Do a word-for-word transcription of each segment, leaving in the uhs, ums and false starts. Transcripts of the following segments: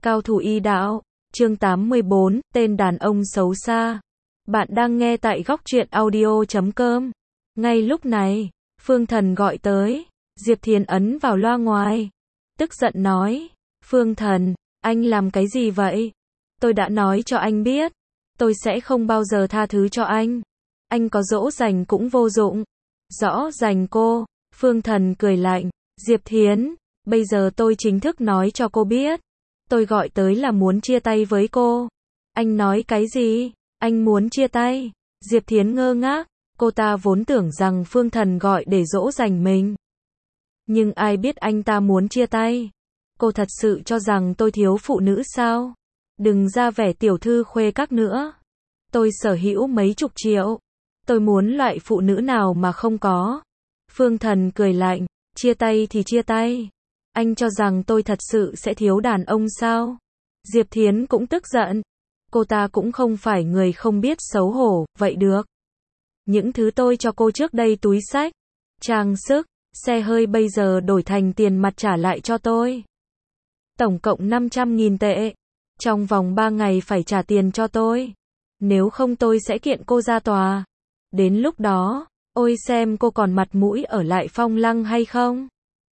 Cao thủ y đạo, chương tám mươi bốn, tên đàn ông xấu xa. Bạn đang nghe tại góc truyện audio chấm com. Ngay lúc này, Phương Thần gọi tới, Diệp Thiến ấn vào loa ngoài. Tức giận nói, Phương Thần, anh làm cái gì vậy? Tôi đã nói cho anh biết, tôi sẽ không bao giờ tha thứ cho anh. Anh có dỗ dành cũng vô dụng. Rõ rành cô, Phương Thần cười lạnh, Diệp Thiến, bây giờ tôi chính thức nói cho cô biết. Tôi gọi tới là muốn chia tay với cô. Anh nói cái gì? Anh muốn chia tay? Diệp Thiến ngơ ngác, cô ta vốn tưởng rằng Phương Thần gọi để dỗ dành mình. Nhưng ai biết anh ta muốn chia tay. Cô thật sự cho rằng tôi thiếu phụ nữ sao? Đừng ra vẻ tiểu thư khuê các nữa. Tôi sở hữu mấy chục triệu. Tôi muốn loại phụ nữ nào mà không có. Phương Thần cười lạnh, chia tay thì chia tay. Anh cho rằng tôi thật sự sẽ thiếu đàn ông sao? Diệp Thiến cũng tức giận. Cô ta cũng không phải người không biết xấu hổ, vậy được. Những thứ tôi cho cô trước đây túi xách, trang sức, xe hơi bây giờ đổi thành tiền mặt trả lại cho tôi. Tổng cộng năm trăm nghìn tệ. Trong vòng ba ngày phải trả tiền cho tôi. Nếu không tôi sẽ kiện cô ra tòa. Đến lúc đó, ôi xem cô còn mặt mũi ở lại Phong Lăng hay không?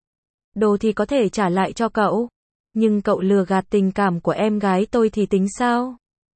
Đồ thì có thể trả lại cho cậu. Nhưng cậu lừa gạt tình cảm của em gái tôi thì tính sao?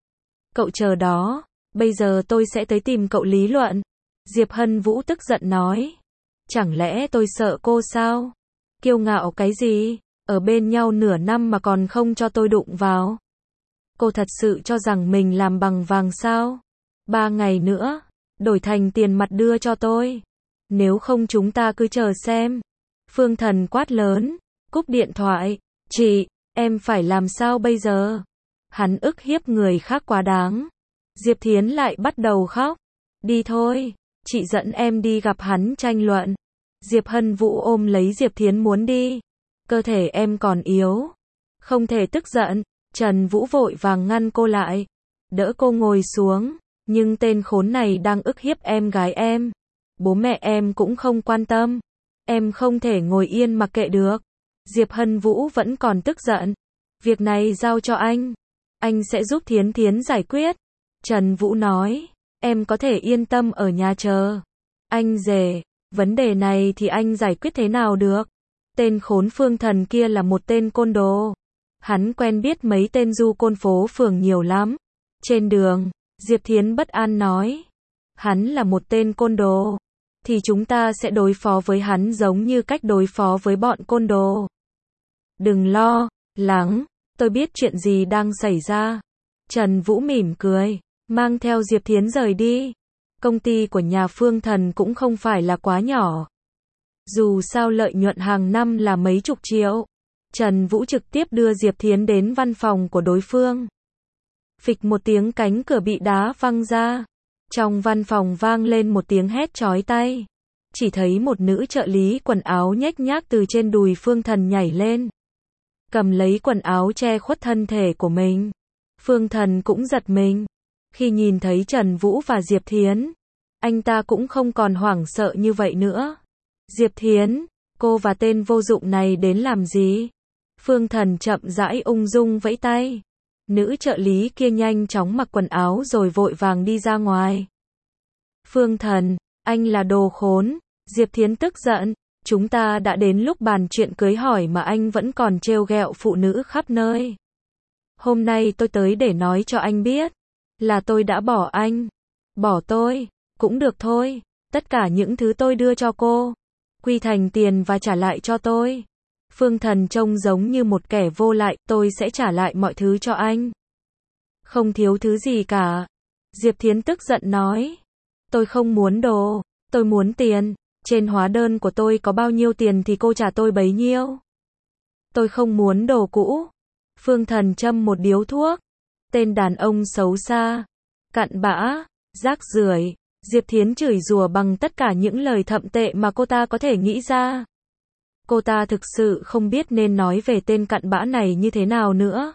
Cậu chờ đó, bây giờ tôi sẽ tới tìm cậu lý luận. Diệp Hân Vũ tức giận nói. Chẳng lẽ tôi sợ cô sao? Kiêu ngạo cái gì? Ở bên nhau nửa năm mà còn không cho tôi đụng vào. Cô thật sự cho rằng mình làm bằng vàng sao? Ba ngày nữa, đổi thành tiền mặt đưa cho tôi. Nếu không chúng ta cứ chờ xem. Phương Thần quát lớn, cúp điện thoại. Chị, em phải làm sao bây giờ? Hắn ức hiếp người khác quá đáng. Diệp Thiến lại bắt đầu khóc. Đi thôi, chị dẫn em đi gặp hắn tranh luận. Diệp Hân Vũ ôm lấy Diệp Thiến muốn đi. Cơ thể em còn yếu. Không thể tức giận. Trần Vũ vội vàng ngăn cô lại. Đỡ cô ngồi xuống. Nhưng tên khốn này đang ức hiếp em gái em. Bố mẹ em cũng không quan tâm. Em không thể ngồi yên mặc kệ được. Diệp Hân Vũ vẫn còn tức giận. Việc này giao cho anh. Anh sẽ giúp Thiến Thiến giải quyết. Trần Vũ nói. Em có thể yên tâm ở nhà chờ. Anh rể. Vấn đề này thì anh giải quyết thế nào được? Tên khốn Phương Thần kia là một tên côn đồ. Hắn quen biết mấy tên du côn phố phường nhiều lắm. Trên đường, Diệp Thiến bất an nói. Hắn là một tên côn đồ. Thì chúng ta sẽ đối phó với hắn giống như cách đối phó với bọn côn đồ. Đừng lo lắng, tôi biết chuyện gì đang xảy ra. Trần Vũ mỉm cười, mang theo Diệp Thiến rời đi. Công ty của nhà Phương Thần cũng không phải là quá nhỏ. Dù sao lợi nhuận hàng năm là mấy chục triệu. Trần Vũ trực tiếp đưa Diệp Thiến đến văn phòng của đối phương. Phịch một tiếng cánh cửa bị đá văng ra. Trong văn phòng vang lên một tiếng hét chói tai. Chỉ thấy một nữ trợ lý quần áo nhếch nhác từ trên đùi Phương Thần nhảy lên. Cầm lấy quần áo che khuất thân thể của mình. Phương Thần cũng giật mình. Khi nhìn thấy Trần Vũ và Diệp Thiến, anh ta cũng không còn hoảng sợ như vậy nữa. Diệp Thiến, cô và tên vô dụng này đến làm gì? Phương Thần chậm rãi ung dung vẫy tay. Nữ trợ lý kia nhanh chóng mặc quần áo rồi vội vàng đi ra ngoài. Phương Thần, anh là đồ khốn. Diệp Thiến tức giận. Chúng ta đã đến lúc bàn chuyện cưới hỏi mà anh vẫn còn trêu ghẹo phụ nữ khắp nơi. Hôm nay tôi tới để nói cho anh biết. Là tôi đã bỏ anh. Bỏ tôi. Cũng được thôi. Tất cả những thứ tôi đưa cho cô. Quy thành tiền và trả lại cho tôi. Phương Thần trông giống như một kẻ vô lại. Tôi sẽ trả lại mọi thứ cho anh. Không thiếu thứ gì cả. Diệp Thiến tức giận nói. Tôi không muốn đồ. Tôi muốn tiền. Trên hóa đơn của tôi có bao nhiêu tiền thì cô trả tôi bấy nhiêu. Tôi không muốn đồ cũ. Phương Thần châm một điếu thuốc. Tên đàn ông xấu xa. Cặn bã. Rác rưởi. Diệp Thiến chửi rủa bằng tất cả những lời thậm tệ mà cô ta có thể nghĩ ra. Cô ta thực sự không biết nên nói về tên cặn bã này như thế nào nữa.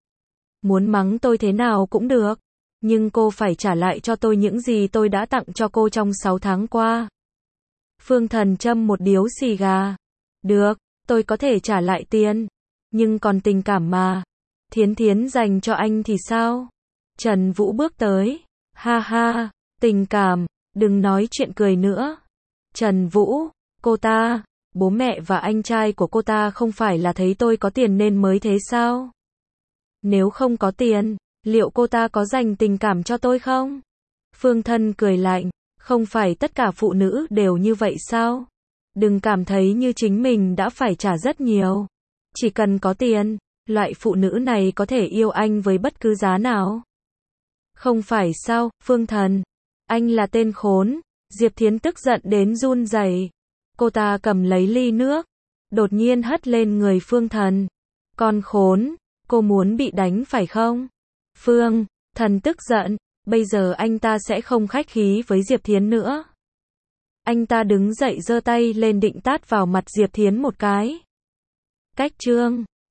Muốn mắng tôi thế nào cũng được. Nhưng cô phải trả lại cho tôi những gì tôi đã tặng cho cô trong sáu tháng qua. Phương Thần châm một điếu xì gà. Được, tôi có thể trả lại tiền. Nhưng còn tình cảm mà. Thiến Thiến dành cho anh thì sao? Trần Vũ bước tới. Ha ha, tình cảm, đừng nói chuyện cười nữa. Trần Vũ, cô ta, bố mẹ và anh trai của cô ta không phải là thấy tôi có tiền nên mới thế sao? Nếu không có tiền, liệu cô ta có dành tình cảm cho tôi không? Phương Thân cười lạnh, không phải tất cả phụ nữ đều như vậy sao? Đừng cảm thấy như chính mình đã phải trả rất nhiều. Chỉ cần có tiền, loại phụ nữ này có thể yêu anh với bất cứ giá nào. Không phải sao, Phương Thần? Anh là tên khốn. Diệp Thiến tức giận đến run rẩy. Cô ta cầm lấy ly nước, đột nhiên hất lên người Phương Thần. Con khốn, cô muốn bị đánh phải không? Phương Thần tức giận, bây giờ anh ta sẽ không khách khí với Diệp Thiến nữa. Anh ta đứng dậy giơ tay lên định tát vào mặt Diệp Thiến một cái. Cách chương